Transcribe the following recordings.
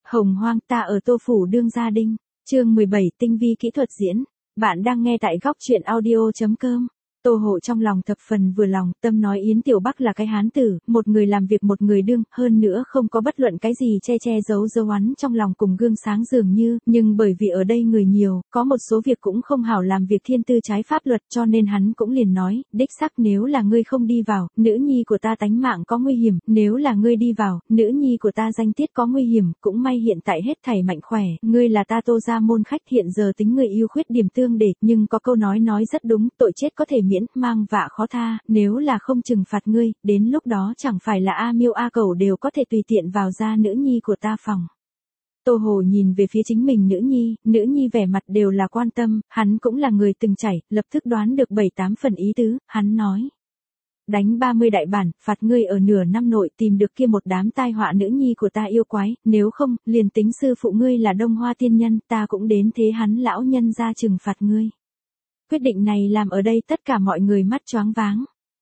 Hồng hoang ta ở Tô Phủ đương gia đinh, chương 17 tinh vi kỹ thuật diễn. Bạn đang nghe tại góc truyện audio.com. Tô Hộ trong lòng thập phần vừa lòng, tâm nói Yến Tiểu Bắc là cái hán tử, một người làm việc một người đương, hơn nữa không có bất luận cái gì che giấu oán trong lòng cùng gương sáng dường như, nhưng bởi vì ở đây người nhiều, có một số việc cũng không hảo làm việc thiên tư trái pháp luật cho nên hắn cũng liền nói, đích xác nếu là ngươi không đi vào, nữ nhi của ta tánh mạng có nguy hiểm, nếu là ngươi đi vào, nữ nhi của ta danh tiết có nguy hiểm, cũng may hiện tại hết thảy mạnh khỏe, ngươi là ta Tô gia môn khách hiện giờ tính người ưu khuyết điểm tương để, nhưng có câu nói rất đúng, tội chết có thể miễn, mang vạ khó tha, nếu là không trừng phạt ngươi, đến lúc đó chẳng phải là A Miêu A Cẩu đều có thể tùy tiện vào ra nữ nhi của ta phòng. Tô Hồ nhìn về phía chính mình nữ nhi vẻ mặt đều là quan tâm, hắn cũng là người từng chảy, lập tức đoán được 7-8 phần ý tứ, hắn nói. Đánh 30 đại bản, phạt ngươi ở nửa năm nội tìm được kia một đám tai họa nữ nhi của ta yêu quái, nếu không, liền tính sư phụ ngươi là Đông Hoa tiên nhân, ta cũng đến thế hắn lão nhân ra trừng phạt ngươi. Quyết định này làm ở đây tất cả mọi người mắt choáng váng.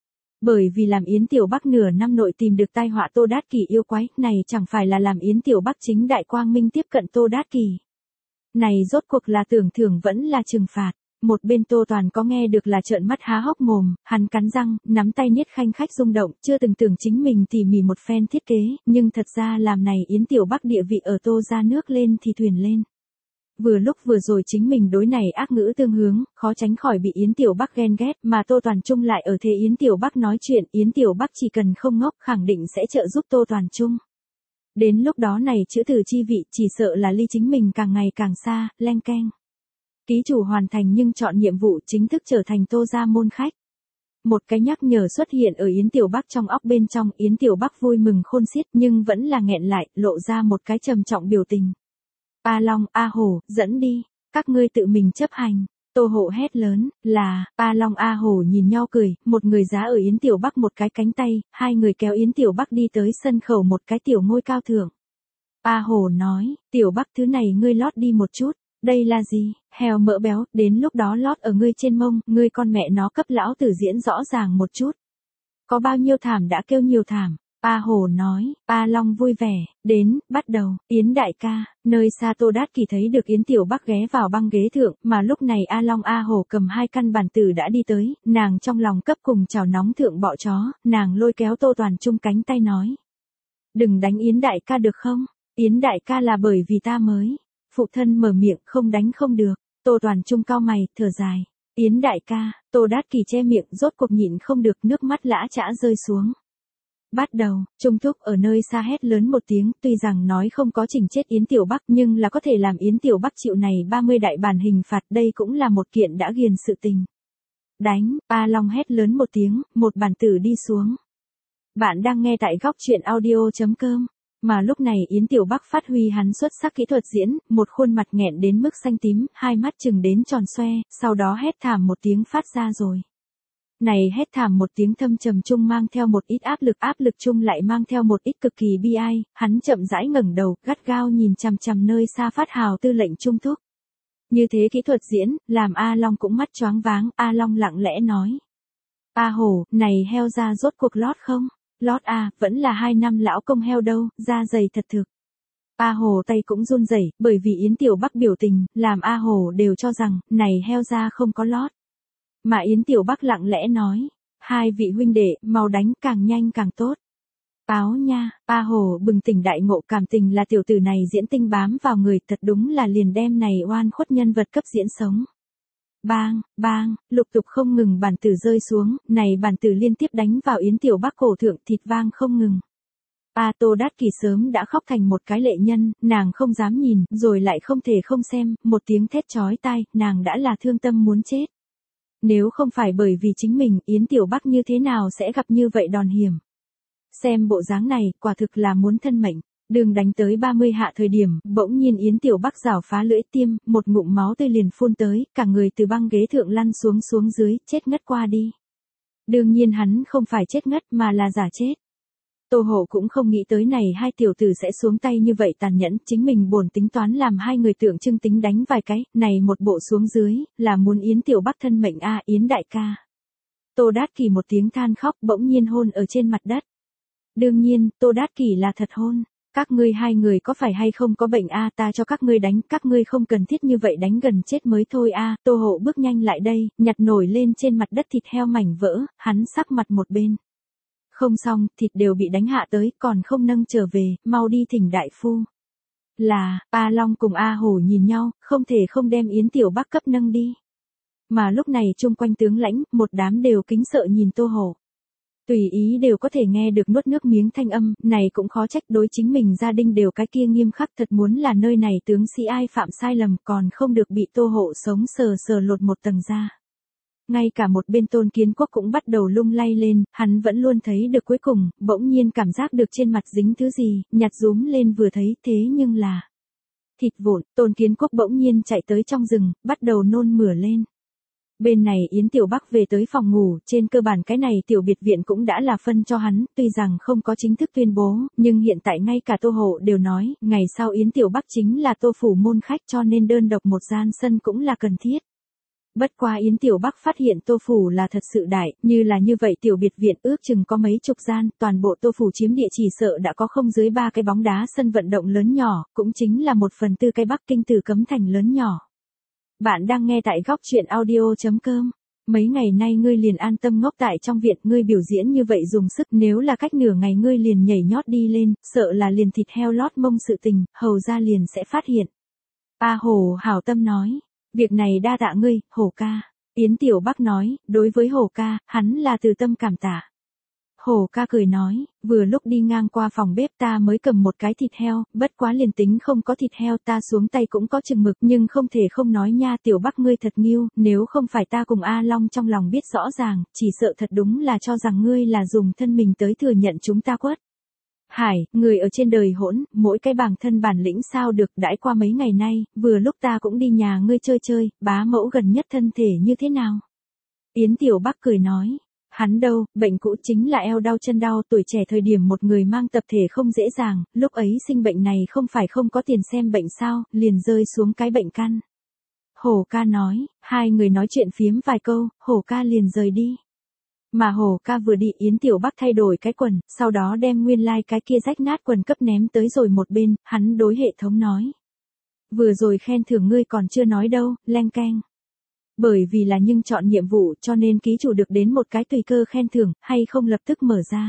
Bởi vì làm Yến Tiểu Bắc nửa năm nội tìm được tai họa Tô Đát Kỷ yêu quái, này chẳng phải là làm Yến Tiểu Bắc chính đại quang minh tiếp cận Tô Đát Kỷ. Này rốt cuộc là tưởng thưởng vẫn là trừng phạt. Một bên Tô Toàn có nghe được là trợn mắt há hốc mồm, hắn cắn răng, nắm tay niết khanh khách rung động, chưa từng tưởng chính mình tỉ mỉ một phen thiết kế, nhưng thật ra làm này Yến Tiểu Bắc địa vị ở Tô gia nước lên thì thuyền lên. Vừa lúc vừa rồi chính mình đối này ác ngữ tương hướng, khó tránh khỏi bị Yến Tiểu Bắc ghen ghét, mà Tô Toàn Trung lại ở thế Yến Tiểu Bắc nói chuyện, Yến Tiểu Bắc chỉ cần không ngốc khẳng định sẽ trợ giúp Tô Toàn Trung. Đến lúc đó này chữ từ chi vị chỉ sợ là ly chính mình càng ngày càng xa, leng keng. Ký chủ hoàn thành nhưng chọn nhiệm vụ chính thức trở thành Tô gia môn khách. Một cái nhắc nhở xuất hiện ở Yến Tiểu Bắc trong óc bên trong, Yến Tiểu Bắc vui mừng khôn xiết nhưng vẫn là nghẹn lại, lộ ra một cái trầm trọng biểu tình. A Long, A Hổ, dẫn đi, các ngươi tự mình chấp hành. Tô Hộ hét lớn, là, A Long A Hổ nhìn nhau cười, một người giá ở Yến Tiểu Bắc một cái cánh tay, hai người kéo Yến Tiểu Bắc đi tới sân khẩu một cái tiểu ngôi cao thượng. A Hổ nói, Tiểu Bắc thứ này ngươi lót đi một chút, đây là gì, heo mỡ béo, đến lúc đó lót ở ngươi trên mông, ngươi con mẹ nó cấp lão tử diễn rõ ràng một chút. Có bao nhiêu thảm đã kêu nhiều thảm. A Hổ nói, A Long vui vẻ, đến, bắt đầu, Yến đại ca, nơi xa Tô Đát Kỷ thấy được Yến Tiểu Bắc ghé vào băng ghế thượng, mà lúc này A Long A Hổ cầm hai căn bản tử đã đi tới, nàng trong lòng cấp cùng chảo nóng thượng bọ chó, nàng lôi kéo Tô Toàn Trung cánh tay nói. Đừng đánh Yến đại ca được không? Yến đại ca là bởi vì ta mới. Phụ thân mở miệng không đánh không được, Tô Toàn Trung cao mày, thở dài. Yến đại ca, Tô Đát Kỷ che miệng rốt cuộc nhịn không được nước mắt lã chã rơi xuống. Bắt đầu, Trung Thúc ở nơi xa hét lớn một tiếng, tuy rằng nói không có chỉnh chết Yến Tiểu Bắc nhưng là có thể làm Yến Tiểu Bắc chịu này 30 đại bản hình phạt, đây cũng là một kiện đã ghiền sự tình. Đánh, A Long hét lớn một tiếng, một bản tử đi xuống. Bạn đang nghe tại góc truyện audio.com. Mà lúc này Yến Tiểu Bắc phát huy hắn xuất sắc kỹ thuật diễn, một khuôn mặt nghẹn đến mức xanh tím, hai mắt chừng đến tròn xoe, sau đó hét thảm một tiếng phát ra rồi. Này hét thảm một tiếng thâm trầm chung mang theo một ít áp lực chung lại mang theo một ít cực kỳ bi ai, hắn chậm rãi ngẩng đầu, gắt gao nhìn chằm chằm nơi xa phát hào tư lệnh Trung Thúc. Như thế kỹ thuật diễn, làm A Long cũng mắt choáng váng, A Long lặng lẽ nói. A Hổ, này heo da rốt cuộc lót không? Lót A, vẫn là 2 năm lão công heo đâu, da dày thật thực. A Hổ tay cũng run rẩy, bởi vì Yến Tiểu Bắc biểu tình, làm A Hổ đều cho rằng, này heo da không có lót. Mà Yến Tiểu Bắc lặng lẽ nói, hai vị huynh đệ, mau đánh càng nhanh càng tốt. Áo nha, A Hổ bừng tỉnh đại ngộ, cảm tình là tiểu tử này diễn tinh bám vào người, thật đúng là liền đem này oan khuất nhân vật cấp diễn sống. Bang, bang, lục tục không ngừng bản tử rơi xuống, này bản tử liên tiếp đánh vào Yến Tiểu Bắc cổ thượng, thịt vang không ngừng. Tô Đát Kỷ sớm đã khóc thành một cái lệ nhân, nàng không dám nhìn, rồi lại không thể không xem, một tiếng thét chói tai, nàng đã là thương tâm muốn chết. Nếu không phải bởi vì chính mình, Yến Tiểu Bắc như thế nào sẽ gặp như vậy đòn hiểm. Xem bộ dáng này, quả thực là muốn thân mệnh. Đường đánh tới 30 hạ thời điểm, bỗng nhiên Yến Tiểu Bắc rảo phá lưỡi tiêm, một ngụm máu tươi liền phun tới, cả người từ băng ghế thượng lăn xuống dưới, chết ngất qua đi. Đương nhiên hắn không phải chết ngất mà là giả chết. Tô Hộ cũng không nghĩ tới này hai tiểu tử sẽ xuống tay như vậy tàn nhẫn, chính mình bổn tính toán làm hai người tượng trưng tính đánh vài cái, này một bộ xuống dưới, là muốn Yến Tiểu Bắc thân mệnh a, Yến đại ca. Tô Đát Kỷ một tiếng than khóc bỗng nhiên hôn ở trên mặt đất. Đương nhiên, Tô Đát Kỷ là thật hôn. các ngươi hai người có phải hay không có bệnh a, ta cho các ngươi đánh, các ngươi không cần thiết như vậy đánh gần chết mới thôi a. Tô Hộ bước nhanh lại đây, nhặt nổi lên trên mặt đất thịt heo mảnh vỡ, hắn sắc mặt một bên. Không xong, thịt đều bị đánh hạ tới, còn không nâng trở về, mau đi thỉnh đại phu. Là, A Long cùng A Hổ nhìn nhau, không thể không đem Yến Tiểu Bắc cấp nâng đi. Mà lúc này chung quanh tướng lãnh, một đám đều kính sợ nhìn Tô Hổ. Tùy ý đều có thể nghe được nuốt nước miếng thanh âm, này cũng khó trách đối chính mình gia đình đều cái kia nghiêm khắc, thật muốn là nơi này tướng sĩ ai phạm sai lầm còn không được bị Tô Hộ sống sờ sờ lột một tầng da. Ngay cả một bên Tôn Kiến Quốc cũng bắt đầu lung lay lên, hắn vẫn luôn thấy được cuối cùng, bỗng nhiên cảm giác được trên mặt dính thứ gì, nhặt rúm lên vừa thấy thế nhưng là thịt vụn. Tôn Kiến Quốc bỗng nhiên chạy tới trong rừng, bắt đầu nôn mửa lên. Bên này Yến Tiểu Bắc về tới phòng ngủ, trên cơ bản cái này tiểu biệt viện cũng đã là phân cho hắn, tuy rằng không có chính thức tuyên bố, nhưng hiện tại ngay cả Tô Hộ đều nói, ngày sau Yến Tiểu Bắc chính là Tô phủ môn khách cho nên đơn độc một gian sân cũng là cần thiết. Bất quá Yến Tiểu Bắc phát hiện Tô phủ là thật sự đại, như là như vậy tiểu biệt viện ước chừng có mấy chục gian, toàn bộ Tô phủ chiếm địa chỉ sợ đã có không dưới 3 cái bóng đá sân vận động lớn nhỏ, cũng chính là 1/4 cái Bắc Kinh Tử Cấm Thành lớn nhỏ. Bạn đang nghe tại góc truyện audio.com. Mấy ngày nay ngươi liền an tâm ngốc tại trong viện, ngươi biểu diễn như vậy dùng sức, nếu là cách nửa ngày ngươi liền nhảy nhót đi lên, sợ là liền thịt heo lót mông sự tình, hầu ra liền sẽ phát hiện. A Hổ hảo tâm nói, việc này đa tạ ngươi, Hổ ca. Yến Tiểu Bắc nói, đối với Hổ ca, hắn là từ tâm cảm tạ. Hổ ca cười nói, vừa lúc đi ngang qua phòng bếp ta mới cầm một cái thịt heo, bất quá liền tính không có thịt heo ta xuống tay cũng có chừng mực, nhưng không thể không nói nha, Tiểu Bắc ngươi thật nghiêu, nếu không phải ta cùng A Long trong lòng biết rõ ràng, chỉ sợ thật đúng là cho rằng ngươi là dùng thân mình tới thừa nhận chúng ta quất. Hải, người ở trên đời hỗn, mỗi cái bảng thân bản lĩnh sao được, đãi qua mấy ngày nay, vừa lúc ta cũng đi nhà ngươi chơi chơi, bá mẫu gần nhất thân thể như thế nào? Yến Tiểu Bắc cười nói. Hắn đâu, bệnh cũ chính là eo đau chân đau, tuổi trẻ thời điểm một người mang tập thể không dễ dàng, lúc ấy sinh bệnh này không phải không có tiền xem bệnh sao, liền rơi xuống cái bệnh căn. Hổ ca nói, hai người nói chuyện phiếm vài câu, Hổ ca liền rời đi. Mà Hổ ca vừa đi Yến Tiểu Bắc thay đổi cái quần, sau đó đem nguyên lai cái kia rách nát quần cấp ném tới rồi một bên, hắn đối hệ thống nói. Vừa rồi khen thưởng ngươi còn chưa nói đâu, leng keng. Bởi vì là nhưng chọn nhiệm vụ cho nên ký chủ được đến một cái tùy cơ khen thưởng, hay không lập tức mở ra.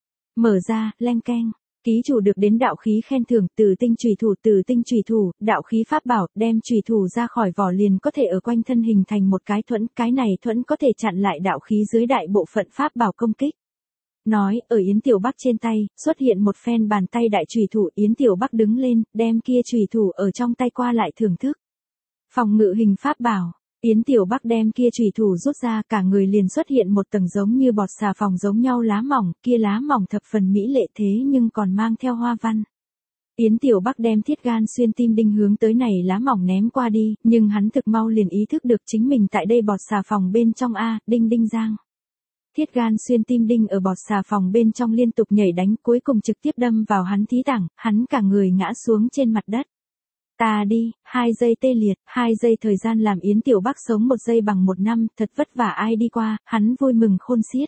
Mở ra, leng keng. Ký chủ được đến đạo khí khen thưởng, từ tinh chùy thủ, đạo khí pháp bảo, đem chùy thủ ra khỏi vỏ liền có thể ở quanh thân hình thành một cái thuẫn, cái này thuẫn có thể chặn lại đạo khí dưới đại bộ phận pháp bảo công kích. Nói, ở Yến Tiểu Bắc trên tay, xuất hiện một phen bàn tay đại chùy thủ, Yến Tiểu Bắc đứng lên, đem kia chùy thủ ở trong tay qua lại thưởng thức. Phòng ngự hình pháp bảo. Yến Tiểu Bắc đem kia chùy thủ rút ra, cả người liền xuất hiện một tầng giống như bọt xà phòng giống nhau lá mỏng, kia lá mỏng thập phần mỹ lệ thế nhưng còn mang theo hoa văn. Yến Tiểu Bắc đem thiết gan xuyên tim đinh hướng tới này lá mỏng ném qua đi, nhưng hắn thực mau liền ý thức được chính mình tại đây bọt xà phòng bên trong a, đinh đinh giang. Thiết gan xuyên tim đinh ở bọt xà phòng bên trong liên tục nhảy đánh, cuối cùng trực tiếp đâm vào hắn thí tảng, hắn cả người ngã xuống trên mặt đất. Ta đi, 2 giây tê liệt, 2 giây thời gian làm Yến Tiểu Bắc sống 1 giây bằng 1 năm, thật vất vả ai đi qua, hắn vui mừng khôn xiết.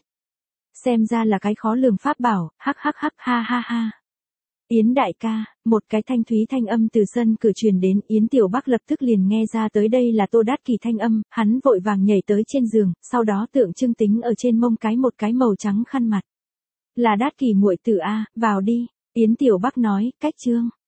Xem ra là cái khó lường pháp bảo, hắc hắc hắc ha ha ha. Yến đại ca, một cái thanh thúy thanh âm từ sân cửa truyền đến, Yến Tiểu Bắc lập tức liền nghe ra tới đây là Tô Đát Kỳ thanh âm, hắn vội vàng nhảy tới trên giường, sau đó tượng trưng tính ở trên mông một cái màu trắng khăn mặt. Là Đát Kỳ muội tử a, vào đi, Yến Tiểu Bắc nói, cách trương.